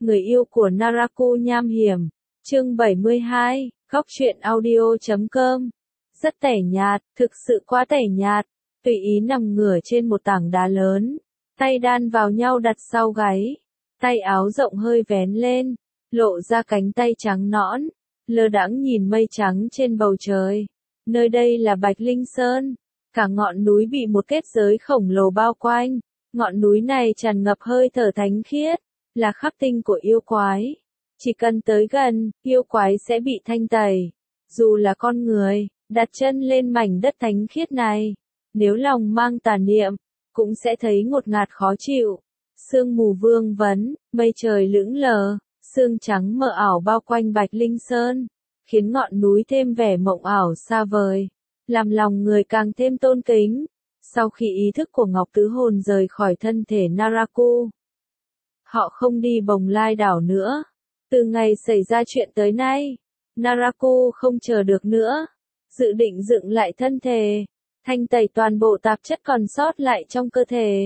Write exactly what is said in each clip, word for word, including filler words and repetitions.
người yêu của Naraku nham hiểm. Chương bảy mươi hai, góc truyện audio chấm com. Rất tẻ nhạt, thực sự quá tẻ nhạt. Tùy ý nằm ngửa trên một tảng đá lớn, tay đan vào nhau đặt sau gáy, tay áo rộng hơi vén lên, lộ ra cánh tay trắng nõn, lơ đãng nhìn mây trắng trên bầu trời. Nơi đây là Bạch Linh Sơn, cả ngọn núi bị một kết giới khổng lồ bao quanh, ngọn núi này tràn ngập hơi thở thánh khiết, là khắc tinh của yêu quái. Chỉ cần tới gần, yêu quái sẽ bị thanh tẩy. Dù là con người, đặt chân lên mảnh đất thánh khiết này, nếu lòng mang tà niệm, cũng sẽ thấy ngột ngạt khó chịu. Sương mù vương vấn, mây trời lững lờ, sương trắng mờ ảo bao quanh Bạch Linh Sơn, khiến ngọn núi thêm vẻ mộng ảo xa vời, làm lòng người càng thêm tôn kính. Sau khi ý thức của Ngọc Tứ Hồn rời khỏi thân thể Naraku, họ không đi Bồng Lai đảo nữa. Từ ngày xảy ra chuyện tới nay, Naraku không chờ được nữa, dự định dựng lại thân thể, thanh tẩy toàn bộ tạp chất còn sót lại trong cơ thể.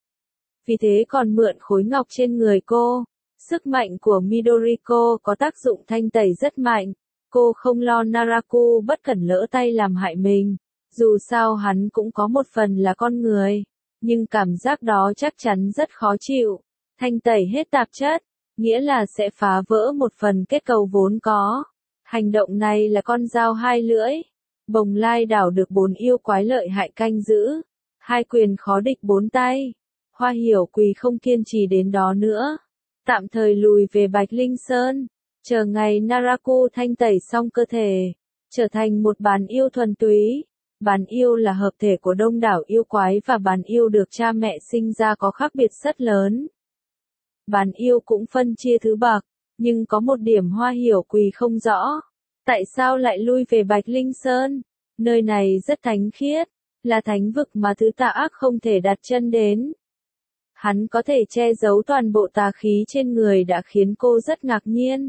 Vì thế còn mượn khối ngọc trên người cô. Sức mạnh của Midoriko có tác dụng thanh tẩy rất mạnh. Cô không lo Naraku bất cẩn lỡ tay làm hại mình. Dù sao hắn cũng có một phần là con người, nhưng cảm giác đó chắc chắn rất khó chịu. Thanh tẩy hết tạp chất, nghĩa là sẽ phá vỡ một phần kết cấu vốn có. Hành động này là con dao hai lưỡi. Bồng Lai đảo được bốn yêu quái lợi hại canh giữ, hai quyền khó địch bốn tay. Hoa Hiểu Quỳ không kiên trì đến đó nữa, tạm thời lùi về Bạch Linh Sơn, chờ ngày Naraku thanh tẩy xong cơ thể, trở thành một bán yêu thuần túy. Bán yêu là hợp thể của đông đảo yêu quái và bán yêu được cha mẹ sinh ra có khác biệt rất lớn. Bán yêu cũng phân chia thứ bậc, nhưng có một điểm Hoa Hiểu Quỳ không rõ. Tại sao lại lui về Bạch Linh Sơn? Nơi này rất thánh khiết, là thánh vực mà thứ tà ác không thể đặt chân đến. Hắn có thể che giấu toàn bộ tà khí trên người đã khiến cô rất ngạc nhiên.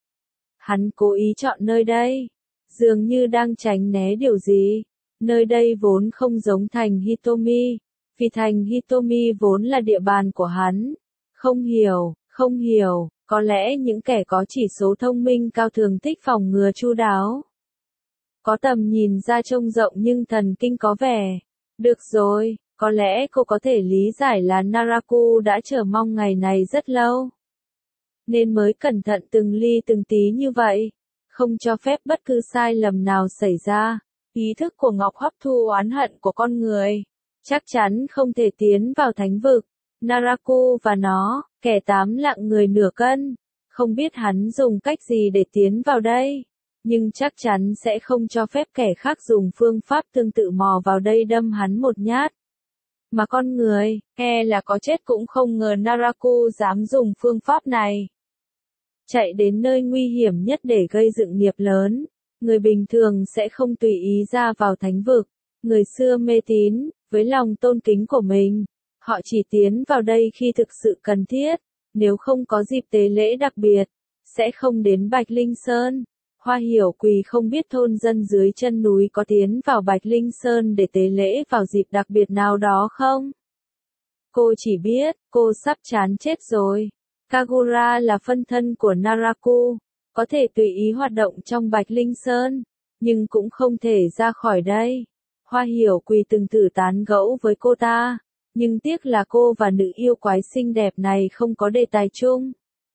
Hắn cố ý chọn nơi đây, dường như đang tránh né điều gì. Nơi đây vốn không giống thành Hitomi, vì thành Hitomi vốn là địa bàn của hắn. Không hiểu, không hiểu. Có lẽ những kẻ có chỉ số thông minh cao thường thích phòng ngừa chu đáo. Có tầm nhìn ra trông rộng nhưng thần kinh có vẻ. Được rồi, có lẽ cô có thể lý giải là Naraku đã chờ mong ngày này rất lâu, nên mới cẩn thận từng ly từng tí như vậy, không cho phép bất cứ sai lầm nào xảy ra. Ý thức của Ngọc hấp thu oán hận của con người, chắc chắn không thể tiến vào thánh vực. Naraku và nó, kẻ tám lạng người nửa cân, không biết hắn dùng cách gì để tiến vào đây, nhưng chắc chắn sẽ không cho phép kẻ khác dùng phương pháp tương tự mò vào đây đâm hắn một nhát. Mà con người, e là có chết cũng không ngờ Naraku dám dùng phương pháp này. Chạy đến nơi nguy hiểm nhất để gây dựng nghiệp lớn, người bình thường sẽ không tùy ý ra vào thánh vực. Người xưa mê tín, với lòng tôn kính của mình, họ chỉ tiến vào đây khi thực sự cần thiết, nếu không có dịp tế lễ đặc biệt, sẽ không đến Bạch Linh Sơn. Hoa Hiểu Quỳ không biết thôn dân dưới chân núi có tiến vào Bạch Linh Sơn để tế lễ vào dịp đặc biệt nào đó không? Cô chỉ biết, cô sắp chán chết rồi. Kagura là phân thân của Naraku, có thể tùy ý hoạt động trong Bạch Linh Sơn, nhưng cũng không thể ra khỏi đây. Hoa Hiểu Quỳ từng thử tán gẫu với cô ta, nhưng tiếc là cô và nữ yêu quái xinh đẹp này không có đề tài chung.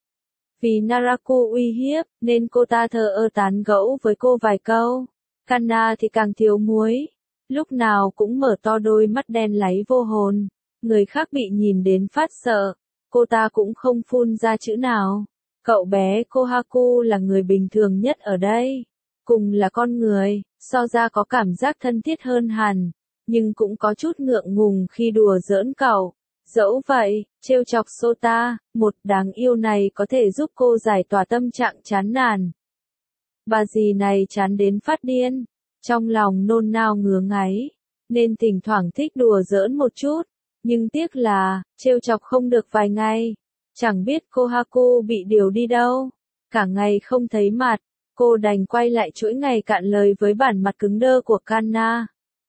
Vì Naraku uy hiếp, nên cô ta thờ ơ tán gẫu với cô vài câu. Kanna thì càng thiếu muối, lúc nào cũng mở to đôi mắt đen láy vô hồn, người khác bị nhìn đến phát sợ, cô ta cũng không phun ra chữ nào. Cậu bé Kohaku là người bình thường nhất ở đây, cùng là con người, so ra có cảm giác thân thiết hơn hẳn, nhưng cũng có chút ngượng ngùng khi đùa giỡn cậu. Dẫu vậy, trêu chọc Sota, một đáng yêu này có thể giúp cô giải tỏa tâm trạng chán nản. Bà dì này chán đến phát điên, trong lòng nôn nao ngứa ngáy, nên thỉnh thoảng thích đùa giỡn một chút, nhưng tiếc là, trêu chọc không được vài ngày, chẳng biết Kohaku bị điều đi đâu, cả ngày không thấy mặt, cô đành quay lại chuỗi ngày cạn lời với bản mặt cứng đơ của Kanna.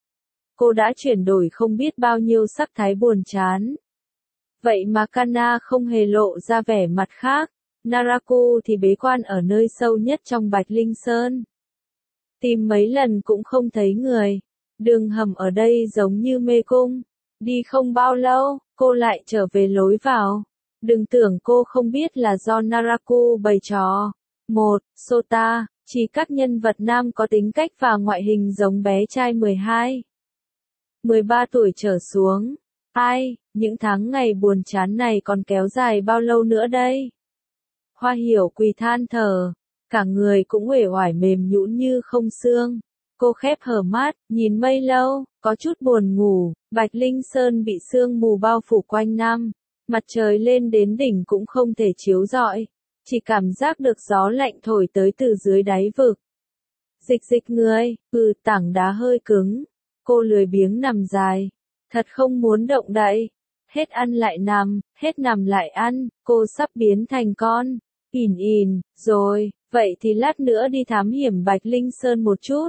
Cô đã chuyển đổi không biết bao nhiêu sắc thái buồn chán. Vậy mà Kanna không hề lộ ra vẻ mặt khác, Naraku thì bế quan ở nơi sâu nhất trong Bạch Linh Sơn. Tìm mấy lần cũng không thấy người. Đường hầm ở đây giống như mê cung. Đi không bao lâu, cô lại trở về lối vào. Đừng tưởng cô không biết là do Naraku bày trò. một. Sota, chỉ các nhân vật nam có tính cách và ngoại hình giống bé trai mười hai, mười ba tuổi trở xuống. Ai, những tháng ngày buồn chán này còn kéo dài bao lâu nữa đây? Hoa Hiểu Quỳ than thở, cả người cũng uể oải mềm nhũn như không xương. Cô khép hờ mắt, nhìn mây lâu, có chút buồn ngủ. Bạch Linh Sơn bị sương mù bao phủ quanh năm, mặt trời lên đến đỉnh cũng không thể chiếu rọi, chỉ cảm giác được gió lạnh thổi tới từ dưới đáy vực. Dịch dịch người, ừ, tảng đá hơi cứng. Cô lười biếng nằm dài, thật không muốn động đậy. Hết ăn lại nằm, hết nằm lại ăn, cô sắp biến thành con. Ỉn ỉn, rồi, vậy thì lát nữa đi thám hiểm Bạch Linh Sơn một chút.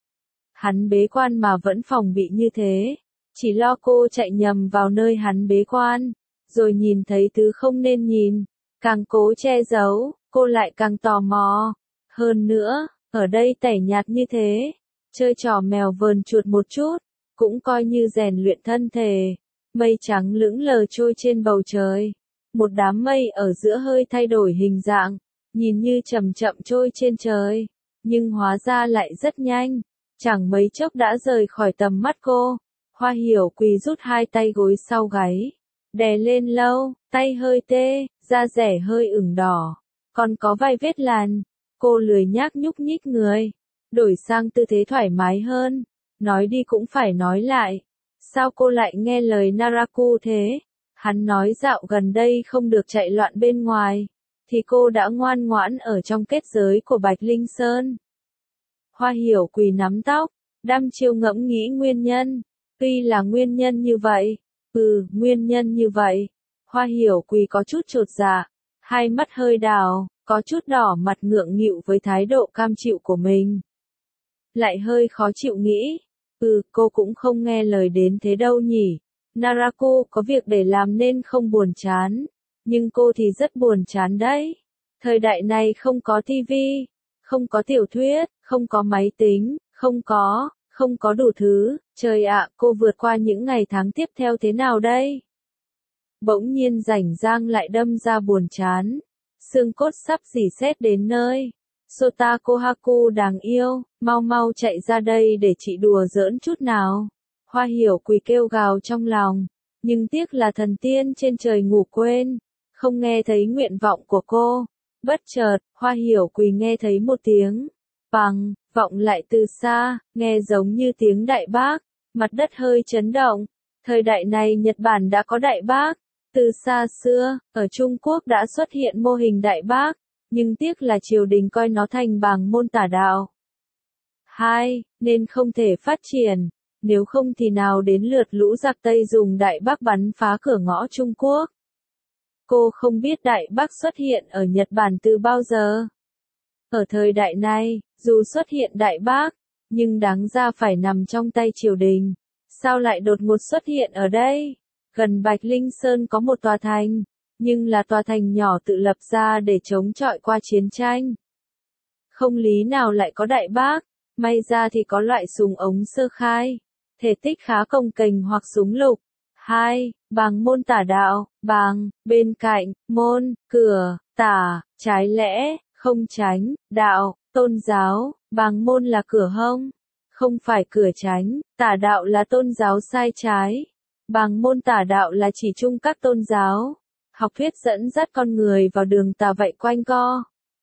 Hắn bế quan mà vẫn phòng bị như thế, chỉ lo cô chạy nhầm vào nơi hắn bế quan, rồi nhìn thấy thứ không nên nhìn, càng cố che giấu, cô lại càng tò mò. Hơn nữa, ở đây tẻ nhạt như thế, chơi trò mèo vờn chuột một chút, cũng coi như rèn luyện thân thể. Mây trắng lững lờ trôi trên bầu trời, một đám mây ở giữa hơi thay đổi hình dạng, nhìn như chậm chậm trôi trên trời, nhưng hóa ra lại rất nhanh, chẳng mấy chốc đã rời khỏi tầm mắt cô. Hoa Hiểu Quỳ rút hai tay gối sau gáy, đè lên lâu, tay hơi tê, da dẻ hơi ửng đỏ, còn có vài vết làn. Cô lười nhác nhúc nhích người, đổi sang tư thế thoải mái hơn, nói đi cũng phải nói lại. Sao cô lại nghe lời Naraku thế? Hắn nói dạo gần đây không được chạy loạn bên ngoài, thì cô đã ngoan ngoãn ở trong kết giới của Bạch Linh Sơn. Hoa Hiểu Quỳ nắm tóc, đăm chiêu ngẫm nghĩ nguyên nhân. Tuy là nguyên nhân như vậy, ừ, nguyên nhân như vậy. Hoa Hiểu Quỳ có chút chột dạ, hai mắt hơi đào, có chút đỏ mặt ngượng nghịu với thái độ cam chịu của mình. Lại hơi khó chịu nghĩ, ừ, cô cũng không nghe lời đến thế đâu nhỉ. Naraku có việc để làm nên không buồn chán, nhưng cô thì rất buồn chán đấy. Thời đại này không có tivi, không có tiểu thuyết, không có máy tính, không có, không có đủ thứ. Trời ạ, cô vượt qua những ngày tháng tiếp theo thế nào đây? Bỗng nhiên rảnh rang lại đâm ra buồn chán, xương cốt sắp rỉ sét đến nơi. Sota Kohaku đáng yêu, mau mau chạy ra đây để chị đùa giỡn chút nào. Hoa Hiểu Quỳ kêu gào trong lòng, nhưng tiếc là thần tiên trên trời ngủ quên, không nghe thấy nguyện vọng của cô. Bất chợt, Hoa Hiểu Quỳ nghe thấy một tiếng bằng, vọng lại từ xa, nghe giống như tiếng đại bác, mặt đất hơi chấn động. Thời đại này Nhật Bản đã có đại bác, từ xa xưa, ở Trung Quốc đã xuất hiện mô hình đại bác, nhưng tiếc là triều đình coi nó thành bảng môn tả đạo. Hai, nên không thể phát triển, nếu không thì nào đến lượt lũ giặc Tây dùng đại bác bắn phá cửa ngõ Trung Quốc. Cô không biết đại bác xuất hiện ở Nhật Bản từ bao giờ. Ở thời đại này, dù xuất hiện đại bác, nhưng đáng ra phải nằm trong tay triều đình. Sao lại đột ngột xuất hiện ở đây? Gần Bạch Linh Sơn có một tòa thành, nhưng là tòa thành nhỏ tự lập ra để chống chọi qua chiến tranh. Không lý nào lại có đại bác, may ra thì có loại súng ống sơ khai, thể tích khá cồng kềnh hoặc súng lục. Hai, bàng môn tả đạo, bàng, bên cạnh, môn, cửa, tả, trái lẽ, không tránh, đạo, tôn giáo, bàng môn là cửa hông, không phải cửa tránh, tả đạo là tôn giáo sai trái. Bàng môn tả đạo là chỉ chung các tôn giáo, học thuyết dẫn dắt con người vào đường tà vậy quanh co.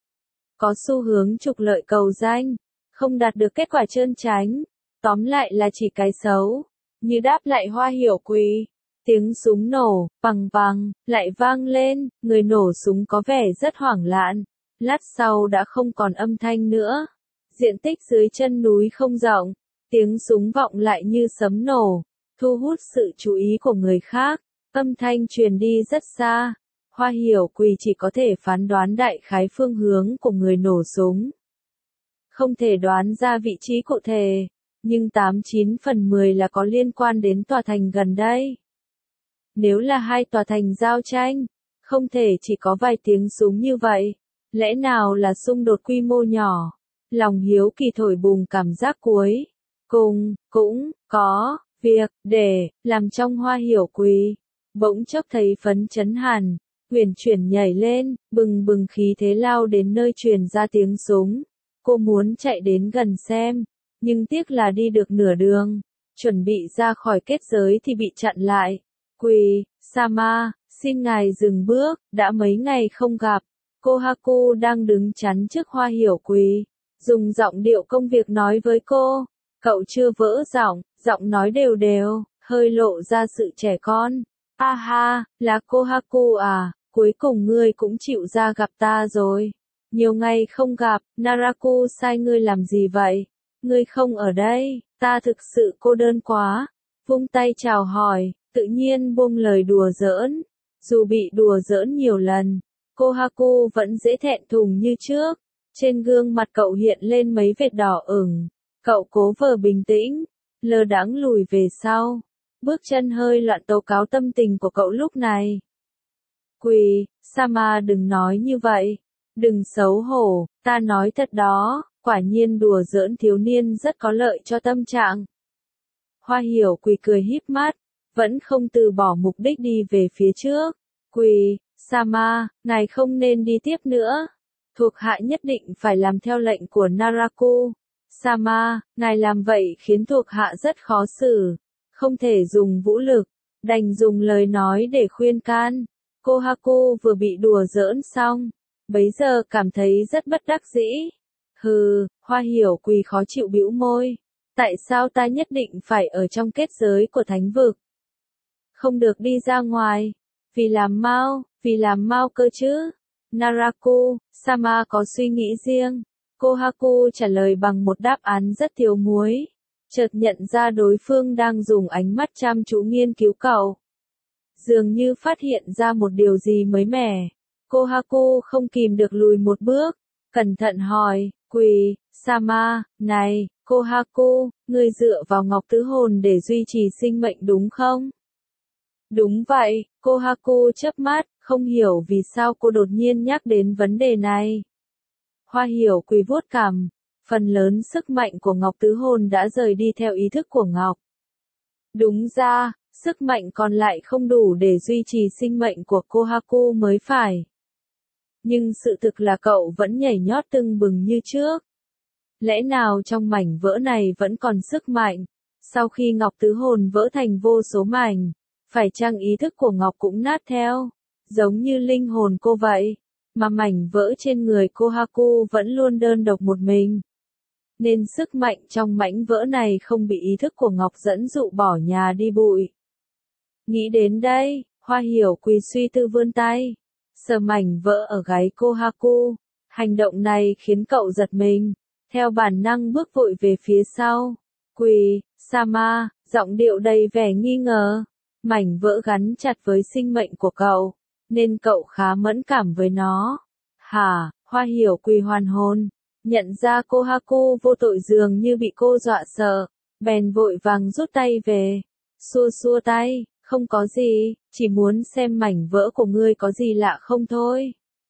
Có xu hướng trục lợi cầu danh, không đạt được kết quả trơn chánh, tóm lại là chỉ cái xấu. Như đáp lại Hoa Hiểu Quỳ, tiếng súng nổ, bằng bằng, lại vang lên, người nổ súng có vẻ rất hoảng loạn, lát sau đã không còn âm thanh nữa. Diện tích dưới chân núi không rộng, tiếng súng vọng lại như sấm nổ, thu hút sự chú ý của người khác, âm thanh truyền đi rất xa. Hoa Hiểu Quỳ chỉ có thể phán đoán đại khái phương hướng của người nổ súng. Không thể đoán ra vị trí cụ thể, nhưng tám chín phần mười là có liên quan đến tòa thành gần đây. Nếu là hai tòa thành giao tranh, Không thể chỉ có vài tiếng súng như vậy. Lẽ nào là xung đột quy mô nhỏ? Lòng hiếu kỳ thổi bùng cảm giác cuối. Cùng, cũng, có, việc, để, làm trong Hoa Hiểu Quỳ. Bỗng chốc thấy phấn chấn hẳn, huyền chuyển nhảy lên, bừng bừng khí thế lao đến nơi truyền ra tiếng súng. Cô muốn chạy đến gần xem, nhưng tiếc là đi được nửa đường, chuẩn bị ra khỏi kết giới thì bị chặn lại. Quỳ, Sama, xin ngài dừng bước, đã mấy ngày không gặp. Kohaku đang đứng chắn trước Hoa Hiểu Quỳ, dùng giọng điệu công việc nói với cô. Cậu chưa vỡ giọng, giọng nói đều đều, hơi lộ ra sự trẻ con. A ha, là Kohaku à, cuối cùng ngươi cũng chịu ra gặp ta rồi. Nhiều ngày không gặp, Naraku sai ngươi làm gì vậy? Ngươi không ở đây, ta thực sự cô đơn quá. Vung tay chào hỏi, tự nhiên buông lời đùa giỡn. Dù bị đùa giỡn nhiều lần, Kohaku vẫn dễ thẹn thùng như trước. Trên gương mặt cậu hiện lên mấy vệt đỏ ửng. Cậu cố vờ bình tĩnh, lơ đãng lùi về sau. Bước chân hơi loạn tố cáo tâm tình của cậu lúc này. Quỳ, Sama đừng nói như vậy. Đừng xấu hổ, ta nói thật đó, quả nhiên đùa giỡn thiếu niên rất có lợi cho tâm trạng. Hoa Hiểu Quỳ cười híp mắt, vẫn không từ bỏ mục đích đi về phía trước. Quỳ, Sama, ngài không nên đi tiếp nữa. Thuộc hạ nhất định phải làm theo lệnh của Naraku. Sama, ngài làm vậy khiến thuộc hạ rất khó xử. Không thể dùng vũ lực, đành dùng lời nói để khuyên can. Kohaku vừa bị đùa giỡn xong, bấy giờ cảm thấy rất bất đắc dĩ. Hừ, Hoa Hiểu Quỳ khó chịu bĩu môi. Tại sao ta nhất định phải ở trong kết giới của thánh vực? Không được đi ra ngoài. Vì làm mau, vì làm mau cơ chứ. Naraku, Sama có suy nghĩ riêng. Kohaku trả lời bằng một đáp án rất thiếu muối. Chợt nhận ra đối phương đang dùng ánh mắt chăm chú nghiên cứu cậu. Dường như phát hiện ra một điều gì mới mẻ. Kohaku không kìm được lùi một bước. Cẩn thận hỏi, Quỳ, Sama, này, Kohaku, ngươi dựa vào ngọc tứ hồn để duy trì sinh mệnh đúng không? Đúng vậy, Kohaku chớp mắt, không hiểu vì sao cô đột nhiên nhắc đến vấn đề này. Hoa Hiểu Quỳ vuốt cằm, phần lớn sức mạnh của ngọc tứ hồn đã rời đi theo ý thức của ngọc. Đúng ra, sức mạnh còn lại không đủ để duy trì sinh mệnh của Kohaku mới phải. Nhưng sự thực là cậu vẫn nhảy nhót tưng bừng như trước. Lẽ nào trong mảnh vỡ này vẫn còn sức mạnh? Sau khi ngọc tứ hồn vỡ thành vô số mảnh, phải chăng ý thức của ngọc cũng nát theo? Giống như linh hồn cô vậy, mà mảnh vỡ trên người Kohaku vẫn luôn đơn độc một mình. Nên sức mạnh trong mảnh vỡ này không bị ý thức của ngọc dẫn dụ bỏ nhà đi bụi. Nghĩ đến đây, Hoa Hiểu Quỳ suy tư vươn tay, sờ mảnh vỡ ở gáy Kohaku. Hành động này khiến cậu giật mình, theo bản năng bước vội về phía sau. Quỳ, Sama, giọng điệu đầy vẻ nghi ngờ. Mảnh vỡ gắn chặt với sinh mệnh của cậu, nên cậu khá mẫn cảm với nó. Hả, Hoa Hiểu Quỳ hoàn hồn, nhận ra Kohaku vô tội dường như bị cô dọa sợ, bèn vội vàng rút tay về. Xua xua tay, không có gì, chỉ muốn xem mảnh vỡ của ngươi có gì lạ không thôi.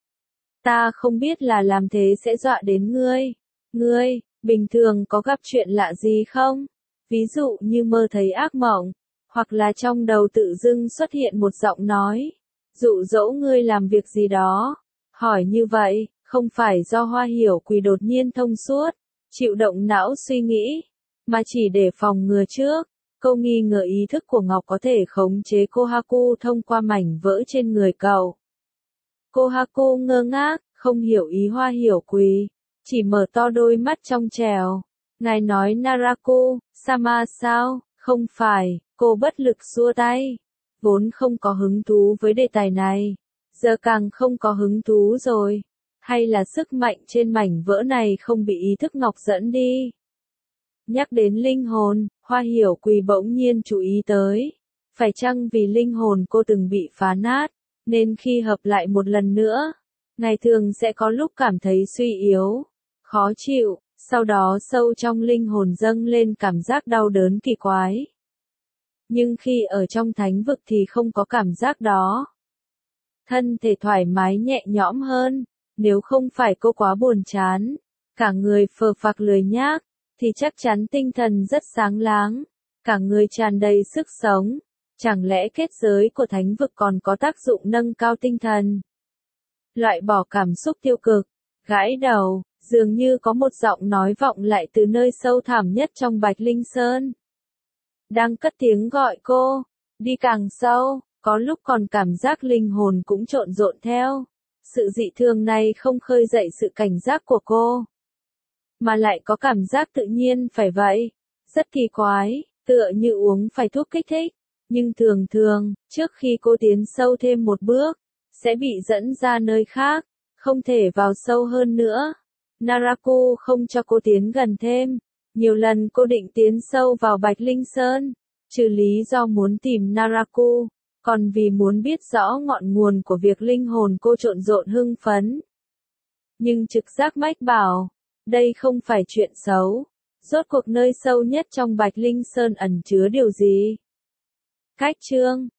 Ta không biết là làm thế sẽ dọa đến ngươi. Ngươi, bình thường có gặp chuyện lạ gì không? Ví dụ như mơ thấy ác mộng, hoặc là trong đầu tự dưng xuất hiện một giọng nói, dụ dỗ ngươi làm việc gì đó. Hỏi như vậy, không phải do Hoa Hiểu Quỳ đột nhiên thông suốt, chịu động não suy nghĩ, mà chỉ để phòng ngừa trước. Câu nghi ngờ ý thức của Ngọc có thể khống chế Kohaku thông qua mảnh vỡ trên người cậu. Kohaku ngơ ngác, không hiểu ý Hoa Hiểu Quỳ, chỉ mở to đôi mắt trong trèo. Ngài nói Naraku, Sama sao? Không phải, cô bất lực xua tay. Vốn không có hứng thú với đề tài này, giờ càng không có hứng thú rồi. Hay là sức mạnh trên mảnh vỡ này không bị ý thức Ngọc dẫn đi? Nhắc đến linh hồn, Hoa Hiểu Quỳ bỗng nhiên chú ý tới. Phải chăng vì linh hồn cô từng bị phá nát, nên khi hợp lại một lần nữa, ngày thường sẽ có lúc cảm thấy suy yếu, khó chịu, sau đó sâu trong linh hồn dâng lên cảm giác đau đớn kỳ quái. Nhưng khi ở trong thánh vực thì không có cảm giác đó. thân thể thoải mái nhẹ nhõm hơn. Nếu không phải cô quá buồn chán, cả người phờ phạc lười nhác, thì chắc chắn tinh thần rất sáng láng, cả người tràn đầy sức sống. Chẳng lẽ kết giới của thánh vực còn có tác dụng nâng cao tinh thần? Loại bỏ cảm xúc tiêu cực, gãi đầu, dường như có một giọng nói vọng lại từ nơi sâu thẳm nhất trong Bạch Linh Sơn. Đang cất tiếng gọi cô, đi càng sâu, có lúc còn cảm giác linh hồn cũng trộn rộn theo. Sự dị thường này không khơi dậy sự cảnh giác của cô, mà lại có cảm giác tự nhiên phải vậy. Rất kỳ quái, tựa như uống phải thuốc kích thích. Nhưng thường thường, trước khi cô tiến sâu thêm một bước, sẽ bị dẫn ra nơi khác, không thể vào sâu hơn nữa. Naraku không cho cô tiến gần thêm. Nhiều lần cô định tiến sâu vào Bạch Linh Sơn, trừ lý do muốn tìm Naraku, còn vì muốn biết rõ ngọn nguồn của việc linh hồn cô trộn rộn hưng phấn. Nhưng trực giác mách bảo, đây không phải chuyện xấu. Rốt cuộc nơi sâu nhất trong Bạch Linh Sơn ẩn chứa điều gì? Cách chương